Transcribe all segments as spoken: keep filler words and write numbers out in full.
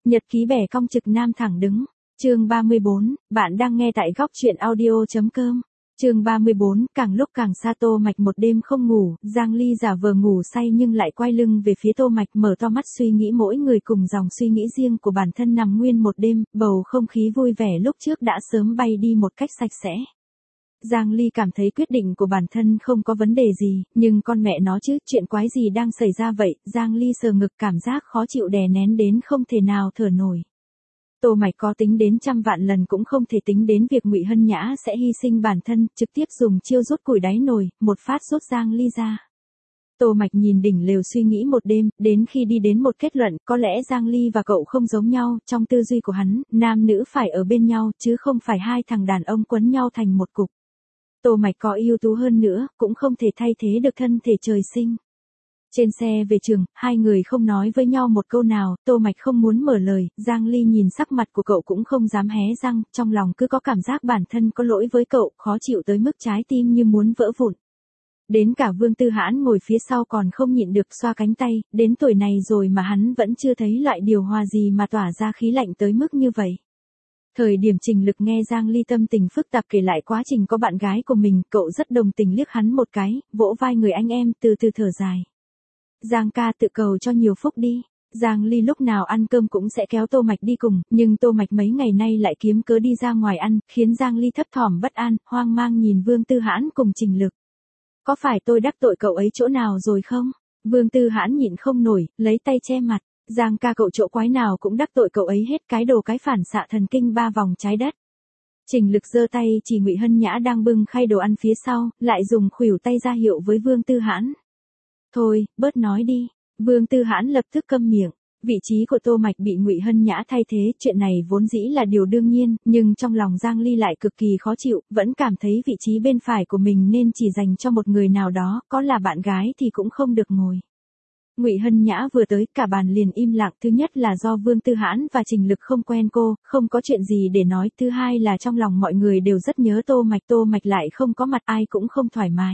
Nhật ký bẻ cong trực nam thẳng đứng. Chương ba mươi bốn, bạn đang nghe tại góc truyện audio chấm com. Chương ba mươi bốn, càng lúc càng xa Tô Mạch một đêm không ngủ, Giang Ly giả vờ ngủ say nhưng lại quay lưng về phía Tô Mạch mở to mắt suy nghĩ mỗi người cùng dòng suy nghĩ riêng của bản thân nằm nguyên một đêm, bầu không khí vui vẻ lúc trước đã sớm bay đi một cách sạch sẽ. Giang Ly cảm thấy quyết định của bản thân không có vấn đề gì, nhưng con mẹ nó chứ, chuyện quái gì đang xảy ra vậy, Giang Ly sờ ngực cảm giác khó chịu đè nén đến không thể nào thở nổi. Tô Mạch có tính đến trăm vạn lần cũng không thể tính đến việc Ngụy Hân Nhã sẽ hy sinh bản thân, trực tiếp dùng chiêu rút củi đáy nồi, một phát rút Giang Ly ra. Tô Mạch nhìn đỉnh lều suy nghĩ một đêm, đến khi đi đến một kết luận, có lẽ Giang Ly và cậu không giống nhau, trong tư duy của hắn, nam nữ phải ở bên nhau, chứ không phải hai thằng đàn ông quấn nhau thành một cục. Tô Mạch có ưu tú hơn nữa, cũng không thể thay thế được thân thể trời sinh. Trên xe về trường, hai người không nói với nhau một câu nào, Tô Mạch không muốn mở lời, Giang Ly nhìn sắc mặt của cậu cũng không dám hé răng, trong lòng cứ có cảm giác bản thân có lỗi với cậu, khó chịu tới mức trái tim như muốn vỡ vụn. Đến cả Vương Tư Hãn ngồi phía sau còn không nhịn được xoa cánh tay, đến tuổi này rồi mà hắn vẫn chưa thấy loại điều hòa gì mà tỏa ra khí lạnh tới mức như vậy. Thời điểm Trình Lực nghe Giang Ly tâm tình phức tạp kể lại quá trình có bạn gái của mình, cậu rất đồng tình liếc hắn một cái, vỗ vai người anh em, từ từ thở dài. Giang ca tự cầu cho nhiều phúc đi. Giang Ly lúc nào ăn cơm cũng sẽ kéo Tô Mạch đi cùng, nhưng Tô Mạch mấy ngày nay lại kiếm cớ đi ra ngoài ăn, khiến Giang Ly thấp thỏm bất an, hoang mang nhìn Vương Tư Hãn cùng Trình Lực. Có phải tôi đắc tội cậu ấy chỗ nào rồi không? Vương Tư Hãn nhịn không nổi, lấy tay che mặt. Giang ca cậu chỗ quái nào cũng đắc tội cậu ấy hết, cái đồ cái phản xạ thần kinh ba vòng trái đất. Trình Lực giơ tay chỉ Ngụy Hân Nhã đang bưng khay đồ ăn phía sau, lại dùng khuỷu tay ra hiệu với Vương Tư Hãn. Thôi, bớt nói đi. Vương Tư Hãn lập tức câm miệng. Vị trí của Tô Mạch bị Ngụy Hân Nhã thay thế, chuyện này vốn dĩ là điều đương nhiên, nhưng trong lòng Giang Ly lại cực kỳ khó chịu, vẫn cảm thấy vị trí bên phải của mình nên chỉ dành cho một người nào đó, có là bạn gái thì cũng không được ngồi. Ngụy Hân Nhã vừa tới, cả bàn liền im lặng, thứ nhất là do Vương Tư Hãn và Trình Lực không quen cô, không có chuyện gì để nói, thứ hai là trong lòng mọi người đều rất nhớ Tô Mạch, Tô Mạch lại không có mặt ai cũng không thoải mái.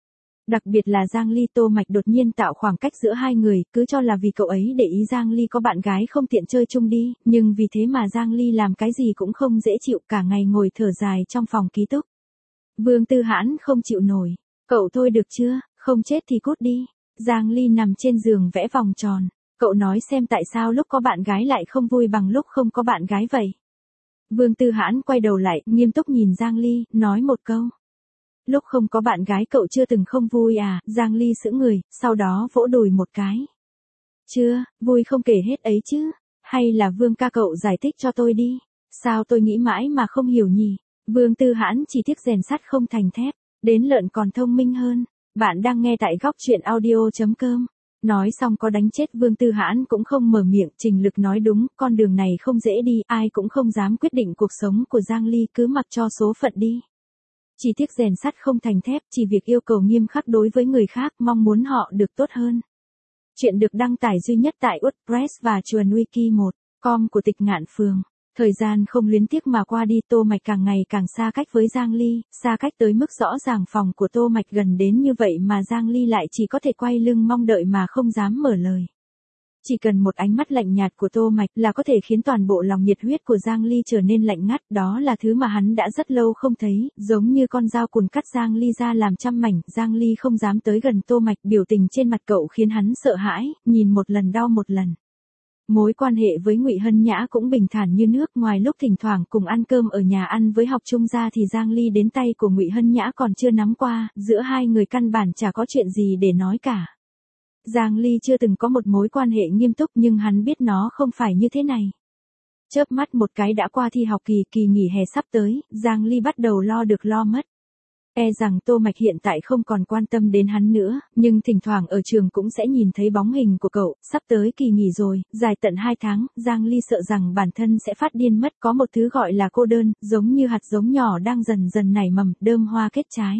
Đặc biệt là Giang Ly, Tô Mạch đột nhiên tạo khoảng cách giữa hai người, cứ cho là vì cậu ấy để ý Giang Ly có bạn gái không tiện chơi chung đi, nhưng vì thế mà Giang Ly làm cái gì cũng không dễ chịu, cả ngày ngồi thở dài trong phòng ký túc. Vương Tư Hãn không chịu nổi, cậu thôi được chưa, không chết thì cút đi. Giang Ly nằm trên giường vẽ vòng tròn, cậu nói xem tại sao lúc có bạn gái lại không vui bằng lúc không có bạn gái vậy. Vương Tư Hãn quay đầu lại, nghiêm túc nhìn Giang Ly, nói một câu. Lúc không có bạn gái cậu chưa từng không vui à? Giang Ly sững người, sau đó vỗ đùi một cái. Chưa, vui không kể hết ấy chứ. Hay là Vương ca cậu giải thích cho tôi đi. Sao tôi nghĩ mãi mà không hiểu nhỉ? Vương Tư Hãn chỉ tiếc rèn sắt không thành thép, đến lợn còn thông minh hơn. Bạn đang nghe tại góc truyện audio chấm com. Nói xong có đánh chết Vương Tư Hãn cũng không mở miệng, Trình Lực nói đúng, con đường này không dễ đi, ai cũng không dám quyết định cuộc sống của Giang Ly, cứ mặc cho số phận đi. Chỉ tiếc rèn sắt không thành thép, chỉ việc yêu cầu nghiêm khắc đối với người khác, mong muốn họ được tốt hơn. Chuyện được đăng tải duy nhất tại WordPress và chuồn wiki một chấm com của Tịch Ngạn Phường. Thời gian không luyến tiếc mà qua đi, Tô Mạch càng ngày càng xa cách với Giang Ly, xa cách tới mức rõ ràng phòng của Tô Mạch gần đến như vậy mà Giang Ly lại chỉ có thể quay lưng mong đợi mà không dám mở lời. Chỉ cần một ánh mắt lạnh nhạt của Tô Mạch là có thể khiến toàn bộ lòng nhiệt huyết của Giang Ly trở nên lạnh ngắt, đó là thứ mà hắn đã rất lâu không thấy, giống như con dao cùn cắt Giang Ly ra làm trăm mảnh, Giang Ly không dám tới gần Tô Mạch, biểu tình trên mặt cậu khiến hắn sợ hãi, nhìn một lần đau một lần. Mối quan hệ với Ngụy Hân Nhã cũng bình thản như nước, ngoài lúc thỉnh thoảng cùng ăn cơm ở nhà ăn với học chung ra thì Giang Ly đến tay của Ngụy Hân Nhã còn chưa nắm qua, giữa hai người căn bản chả có chuyện gì để nói cả. Giang Ly chưa từng có một mối quan hệ nghiêm túc nhưng hắn biết nó không phải như thế này. Chớp mắt một cái đã qua thi học kỳ, kỳ nghỉ hè sắp tới, Giang Ly bắt đầu lo được lo mất. E rằng Tô Mạch hiện tại không còn quan tâm đến hắn nữa, nhưng thỉnh thoảng ở trường cũng sẽ nhìn thấy bóng hình của cậu, sắp tới kỳ nghỉ rồi, dài tận hai tháng, Giang Ly sợ rằng bản thân sẽ phát điên mất, có một thứ gọi là cô đơn, giống như hạt giống nhỏ đang dần dần nảy mầm, đơm hoa kết trái.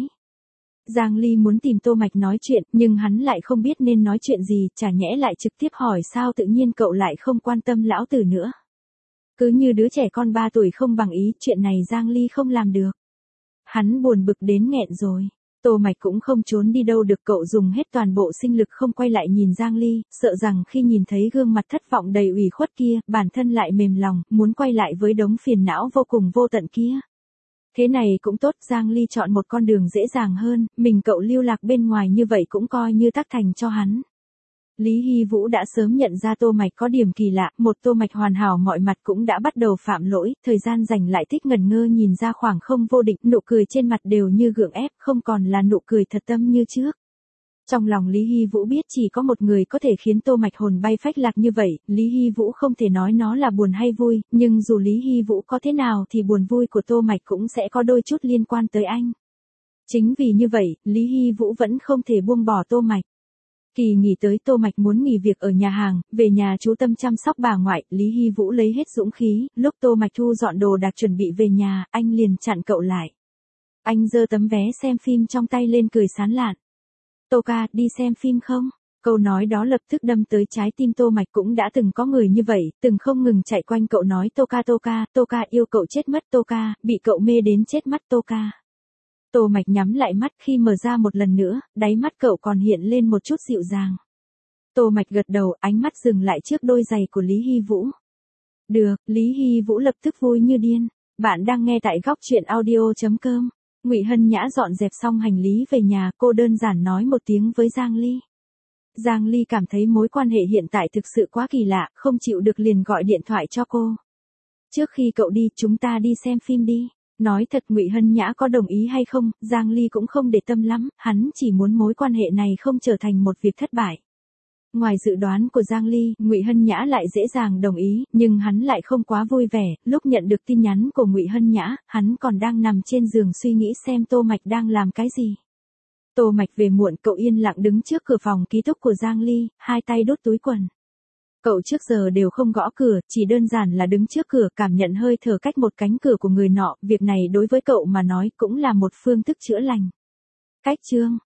Giang Ly muốn tìm Tô Mạch nói chuyện, nhưng hắn lại không biết nên nói chuyện gì, chả nhẽ lại trực tiếp hỏi sao tự nhiên cậu lại không quan tâm lão tử nữa. Cứ như đứa trẻ con ba tuổi không bằng ý, chuyện này Giang Ly không làm được. Hắn buồn bực đến nghẹn rồi. Tô Mạch cũng không trốn đi đâu được, cậu dùng hết toàn bộ sinh lực không quay lại nhìn Giang Ly, sợ rằng khi nhìn thấy gương mặt thất vọng đầy ủy khuất kia, bản thân lại mềm lòng, muốn quay lại với đống phiền não vô cùng vô tận kia. Thế này cũng tốt, Giang Ly chọn một con đường dễ dàng hơn, mình cậu lưu lạc bên ngoài như vậy cũng coi như tác thành cho hắn. Lý Hy Vũ đã sớm nhận ra Tô Mạch có điểm kỳ lạ, một Tô Mạch hoàn hảo mọi mặt cũng đã bắt đầu phạm lỗi, thời gian dành lại thích ngẩn ngơ nhìn ra khoảng không vô định, nụ cười trên mặt đều như gượng ép, không còn là nụ cười thật tâm như trước. Trong lòng Lý Hy Vũ biết chỉ có một người có thể khiến Tô Mạch hồn bay phách lạc như vậy, Lý Hy Vũ không thể nói nó là buồn hay vui, nhưng dù Lý Hy Vũ có thế nào thì buồn vui của Tô Mạch cũng sẽ có đôi chút liên quan tới anh. Chính vì như vậy, Lý Hy Vũ vẫn không thể buông bỏ Tô Mạch. Kỳ nghỉ tới, Tô Mạch muốn nghỉ việc ở nhà hàng, về nhà chú tâm chăm sóc bà ngoại, Lý Hy Vũ lấy hết dũng khí, lúc Tô Mạch thu dọn đồ đạc chuẩn bị về nhà, anh liền chặn cậu lại. Anh giơ tấm vé xem phim trong tay lên cười sán lạn. Tô ca, đi xem phim không? Câu nói đó lập tức đâm tới trái tim Tô Mạch, cũng đã từng có người như vậy, từng không ngừng chạy quanh cậu nói Tô ca Tô ca, Tô ca yêu cậu chết mất Tô ca, bị cậu mê đến chết mất Tô ca. Tô Mạch nhắm lại mắt, khi mở ra một lần nữa, đáy mắt cậu còn hiện lên một chút dịu dàng. Tô Mạch gật đầu, ánh mắt dừng lại trước đôi giày của Lý Hy Vũ. Được, Lý Hy Vũ lập tức vui như điên. Bạn đang nghe tại góc truyện audio chấm com. Ngụy Hân Nhã dọn dẹp xong hành lý về nhà, cô đơn giản nói một tiếng với Giang Ly. Giang Ly cảm thấy mối quan hệ hiện tại thực sự quá kỳ lạ, không chịu được liền gọi điện thoại cho cô. Trước khi cậu đi, chúng ta đi xem phim đi. Nói thật, Ngụy Hân Nhã có đồng ý hay không, Giang Ly cũng không để tâm lắm, hắn chỉ muốn mối quan hệ này không trở thành một việc thất bại. Ngoài dự đoán của Giang Ly, Ngụy Hân Nhã lại dễ dàng đồng ý, nhưng hắn lại không quá vui vẻ, lúc nhận được tin nhắn của Ngụy Hân Nhã, hắn còn đang nằm trên giường suy nghĩ xem Tô Mạch đang làm cái gì. Tô Mạch về muộn, cậu yên lặng đứng trước cửa phòng ký túc của Giang Ly, hai tay đút túi quần. Cậu trước giờ đều không gõ cửa, chỉ đơn giản là đứng trước cửa cảm nhận hơi thở cách một cánh cửa của người nọ, việc này đối với cậu mà nói cũng là một phương thức chữa lành. Cách chương